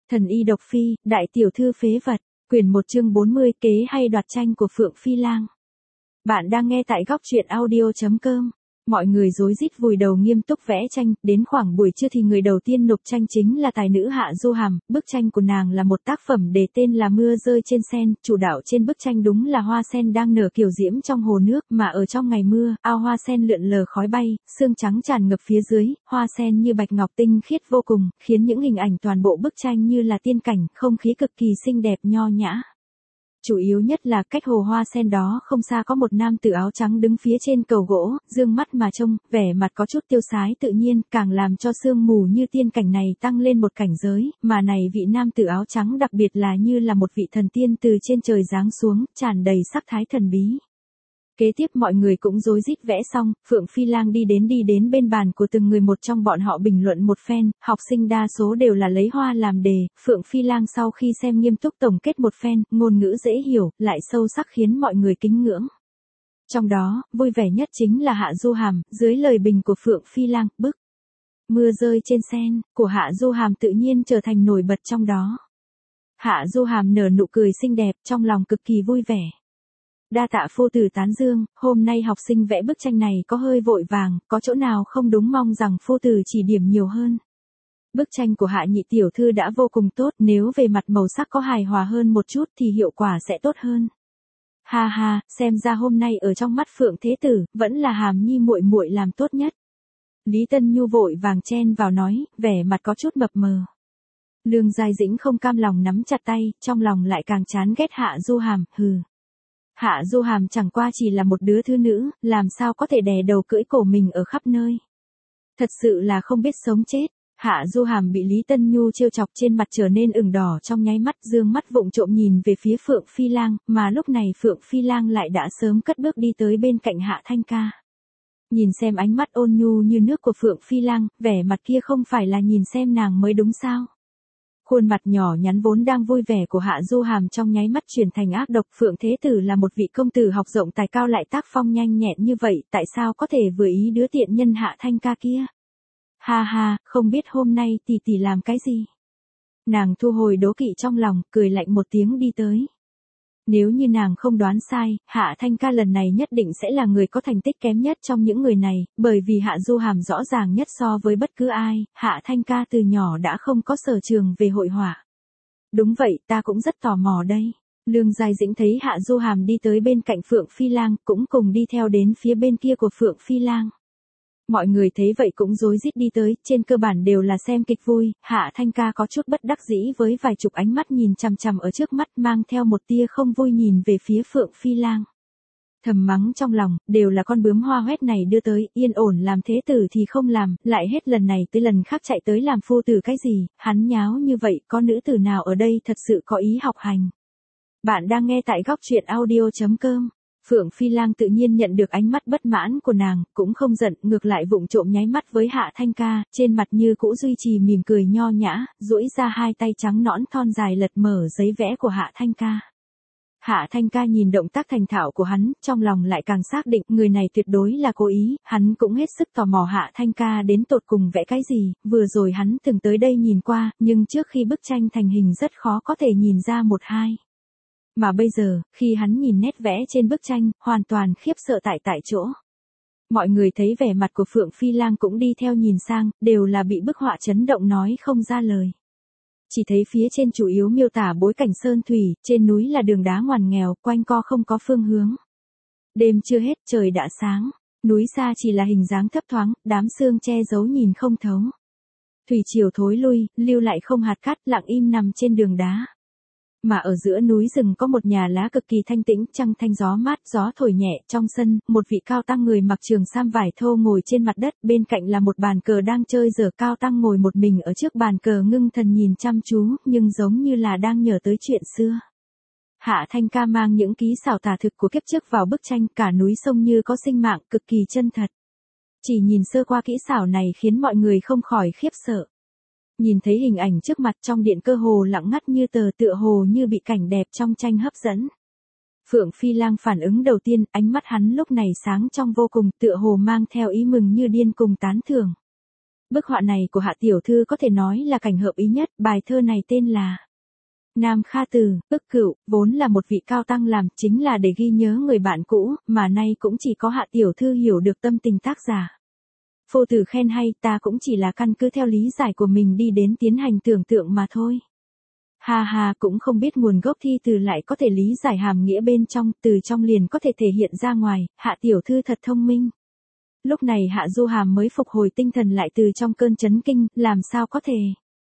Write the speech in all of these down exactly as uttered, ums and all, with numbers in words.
Thần y độc phi, đại tiểu thư phế vật, quyển một chương bốn mươi kế hay đoạt tranh của Phượng Phi Lang. Bạn đang nghe tại góc truyện audio chấm com. Mọi người rối rít vùi đầu nghiêm túc vẽ tranh, đến khoảng buổi trưa thì người đầu tiên nộp tranh chính là tài nữ Hạ Du Hàm, bức tranh của nàng là một tác phẩm đề tên là Mưa rơi trên sen, chủ đạo trên bức tranh đúng là hoa sen đang nở kiều diễm trong hồ nước, mà ở trong ngày mưa, ao hoa sen lượn lờ khói bay, sương trắng tràn ngập phía dưới, hoa sen như bạch ngọc tinh khiết vô cùng, khiến những hình ảnh toàn bộ bức tranh như là tiên cảnh, không khí cực kỳ xinh đẹp nho nhã. Chủ yếu nhất là cách hồ hoa sen đó không xa có một nam tử áo trắng đứng phía trên cầu gỗ, dương mắt mà trông, vẻ mặt có chút tiêu sái tự nhiên, càng làm cho sương mù như tiên cảnh này tăng lên một cảnh giới, mà này vị nam tử áo trắng đặc biệt là như là một vị thần tiên từ trên trời giáng xuống, tràn đầy sắc thái thần bí. Kế tiếp mọi người cũng rối rít vẽ xong, Phượng Phi Lang đi đến đi đến bên bàn của từng người một trong bọn họ bình luận một phen, học sinh đa số đều là lấy hoa làm đề, Phượng Phi Lang sau khi xem nghiêm túc tổng kết một phen, ngôn ngữ dễ hiểu, lại sâu sắc khiến mọi người kính ngưỡng. Trong đó, vui vẻ nhất chính là Hạ Du Hàm, dưới lời bình của Phượng Phi Lang, bức Mưa rơi trên sen, của Hạ Du Hàm tự nhiên trở thành nổi bật trong đó. Hạ Du Hàm nở nụ cười xinh đẹp, trong lòng cực kỳ vui vẻ. Đa tạ phu tử tán dương, hôm nay học sinh vẽ bức tranh này có hơi vội vàng, có chỗ nào không đúng mong rằng phu tử chỉ điểm nhiều hơn. Bức tranh của Hạ nhị tiểu thư đã vô cùng tốt, nếu về mặt màu sắc có hài hòa hơn một chút thì hiệu quả sẽ tốt hơn. Ha ha, xem ra hôm nay ở trong mắt Phượng Thế Tử, vẫn là Hàm Nhi muội muội làm tốt nhất. Lý Tân Nhu vội vàng chen vào nói, vẻ mặt có chút mập mờ. Lương Giai Dĩnh không cam lòng nắm chặt tay, trong lòng lại càng chán ghét Hạ Du Hàm, hừ. Hạ Du Hàm chẳng qua chỉ là một đứa thứ nữ, làm sao có thể đè đầu cưỡi cổ mình ở khắp nơi. Thật sự là không biết sống chết. Hạ Du Hàm bị Lý Tân Nhu trêu chọc trên mặt trở nên ửng đỏ trong nháy mắt, dương mắt vụng trộm nhìn về phía Phượng Phi Lang, mà lúc này Phượng Phi Lang lại đã sớm cất bước đi tới bên cạnh Hạ Thanh Ca. Nhìn xem ánh mắt ôn nhu như nước của Phượng Phi Lang, vẻ mặt kia không phải là nhìn xem nàng mới đúng sao. Khuôn mặt nhỏ nhắn vốn đang vui vẻ của Hạ Du Hàm trong nháy mắt chuyển thành ác độc. Phượng Thế Tử là một vị công tử học rộng tài cao lại tác phong nhanh nhẹn như vậy, tại sao có thể vừa ý đứa tiện nhân Hạ Thanh Ca kia? Ha ha, không biết hôm nay tỷ tỷ làm cái gì? Nàng thu hồi đố kỵ trong lòng, cười lạnh một tiếng đi tới. Nếu như nàng không đoán sai, Hạ Thanh Ca lần này nhất định sẽ là người có thành tích kém nhất trong những người này, bởi vì Hạ Du Hàm rõ ràng nhất so với bất cứ ai, Hạ Thanh Ca từ nhỏ đã không có sở trường về hội họa. Đúng vậy, ta cũng rất tò mò đây. Lương Giai Dĩnh thấy Hạ Du Hàm đi tới bên cạnh Phượng Phi Lang, cũng cùng đi theo đến phía bên kia của Phượng Phi Lang. Mọi người thấy vậy cũng rối rít đi tới, trên cơ bản đều là xem kịch vui, Hạ Thanh Ca có chút bất đắc dĩ với vài chục ánh mắt nhìn chằm chằm ở trước mắt, mang theo một tia không vui nhìn về phía Phượng Phi Lang. Thầm mắng trong lòng, đều là con bướm hoa hoét này đưa tới, yên ổn làm thế tử thì không làm, lại hết lần này tới lần khác chạy tới làm phu tử cái gì, hắn nháo như vậy, có nữ tử nào ở đây thật sự có ý học hành. Bạn đang nghe tại góc truyện audio chấm com. Phượng Phi Lang tự nhiên nhận được ánh mắt bất mãn của nàng, cũng không giận, ngược lại vụng trộm nháy mắt với Hạ Thanh Ca, trên mặt như cũ duy trì mỉm cười nho nhã, duỗi ra hai tay trắng nõn thon dài lật mở giấy vẽ của Hạ Thanh Ca. Hạ Thanh Ca nhìn động tác thành thạo của hắn, trong lòng lại càng xác định người này tuyệt đối là cố ý, hắn cũng hết sức tò mò Hạ Thanh Ca đến tột cùng vẽ cái gì, vừa rồi hắn từng tới đây nhìn qua, nhưng trước khi bức tranh thành hình rất khó có thể nhìn ra một hai. Mà bây giờ, khi hắn nhìn nét vẽ trên bức tranh, hoàn toàn khiếp sợ tại tại chỗ. Mọi người thấy vẻ mặt của Phượng Phi Lang cũng đi theo nhìn sang, đều là bị bức họa chấn động nói không ra lời. Chỉ thấy phía trên chủ yếu miêu tả bối cảnh sơn thủy, trên núi là đường đá ngoằn nghèo, quanh co không có phương hướng. Đêm chưa hết trời đã sáng, núi xa chỉ là hình dáng thấp thoáng, đám sương che giấu nhìn không thấu. Thủy triều thối lui, lưu lại không hạt cát lặng im nằm trên đường đá. Mà ở giữa núi rừng có một nhà lá cực kỳ thanh tĩnh, trăng thanh gió mát, gió thổi nhẹ, trong sân, một vị cao tăng người mặc trường sam vải thô ngồi trên mặt đất, bên cạnh là một bàn cờ đang chơi giờ cao tăng ngồi một mình ở trước bàn cờ ngưng thần nhìn chăm chú, nhưng giống như là đang nhớ tới chuyện xưa. Hạ Thanh Ca mang những ký xảo tả thực của kiếp trước vào bức tranh, cả núi sông như có sinh mạng, cực kỳ chân thật. Chỉ nhìn sơ qua kỹ xảo này khiến mọi người không khỏi khiếp sợ. Nhìn thấy hình ảnh trước mặt trong điện cơ hồ lặng ngắt như tờ, tựa hồ như bị cảnh đẹp trong tranh hấp dẫn. Phượng Phi Lang phản ứng đầu tiên, ánh mắt hắn lúc này sáng trong vô cùng, tựa hồ mang theo ý mừng như điên cùng tán thưởng. Bức họa này của Hạ tiểu thư có thể nói là cảnh hợp ý nhất, bài thơ này tên là Nam Kha Từ, ức cựu, vốn là một vị cao tăng làm chính là để ghi nhớ người bạn cũ, mà nay cũng chỉ có Hạ tiểu thư hiểu được tâm tình tác giả. Phô tử khen hay, ta cũng chỉ là căn cứ theo lý giải của mình đi đến tiến hành tưởng tượng mà thôi. Ha ha, cũng không biết nguồn gốc thi từ lại có thể lý giải hàm nghĩa bên trong, từ trong liền có thể thể hiện ra ngoài, Hạ tiểu thư thật thông minh. Lúc này Hạ Du Hàm mới phục hồi tinh thần lại từ trong cơn chấn kinh, làm sao có thể?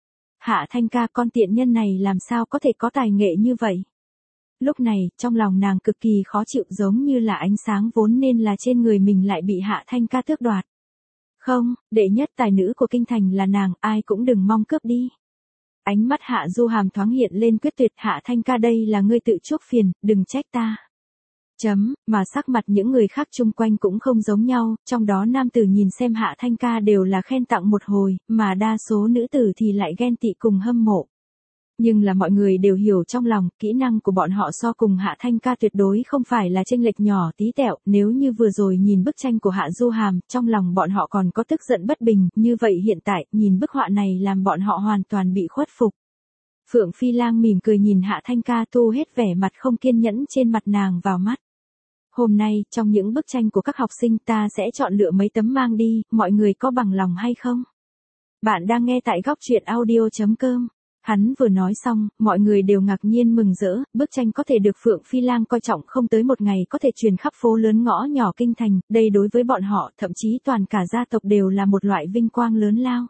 Hạ Thanh ca, con tiện nhân này làm sao có thể có tài nghệ như vậy? Lúc này, trong lòng nàng cực kỳ khó chịu, giống như là ánh sáng vốn nên là trên người mình lại bị Hạ Thanh ca tước đoạt. Không, đệ nhất tài nữ của kinh thành là nàng, ai cũng đừng mong cướp đi. Ánh mắt Hạ Du Hàm thoáng hiện lên quyết tuyệt, Hạ Thanh ca, đây là ngươi tự chuốc phiền, đừng trách ta. Chấm, mà sắc mặt những người khác chung quanh cũng không giống nhau, trong đó nam tử nhìn xem Hạ Thanh ca đều là khen tặng một hồi, mà đa số nữ tử thì lại ghen tị cùng hâm mộ. Nhưng là mọi người đều hiểu trong lòng, kỹ năng của bọn họ so cùng Hạ Thanh ca tuyệt đối không phải là chênh lệch nhỏ tí tẹo, nếu như vừa rồi nhìn bức tranh của Hạ Du Hàm, trong lòng bọn họ còn có tức giận bất bình, như vậy hiện tại, nhìn bức họa này làm bọn họ hoàn toàn bị khuất phục. Phượng Phi Lang mỉm cười nhìn Hạ Thanh ca, thu hết vẻ mặt không kiên nhẫn trên mặt nàng vào mắt. Hôm nay, trong những bức tranh của các học sinh ta sẽ chọn lựa mấy tấm mang đi, mọi người có bằng lòng hay không? Bạn đang nghe tại góc truyện audio chấm com. Hắn vừa nói xong, mọi người đều ngạc nhiên mừng rỡ, bức tranh có thể được Phượng Phi Lang coi trọng không tới một ngày có thể truyền khắp phố lớn ngõ nhỏ kinh thành, đây đối với bọn họ, thậm chí toàn cả gia tộc đều là một loại vinh quang lớn lao.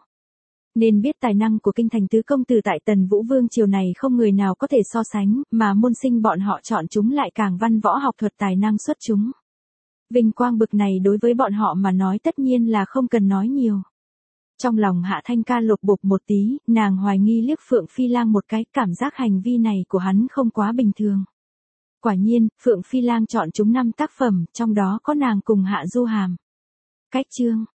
Nên biết tài năng của kinh thành tứ công tử tại Tần Vũ Vương triều này không người nào có thể so sánh, mà môn sinh bọn họ chọn chúng lại càng văn võ học thuật tài năng xuất chúng. Vinh quang bực này đối với bọn họ mà nói tất nhiên là không cần nói nhiều. Trong lòng Hạ Thanh ca lột bột một tí, nàng hoài nghi liếc Phượng Phi Lang một cái, cảm giác hành vi này của hắn không quá bình thường. Quả nhiên, Phượng Phi Lang chọn chúng năm tác phẩm, trong đó có nàng cùng Hạ Du Hàm. Cách chương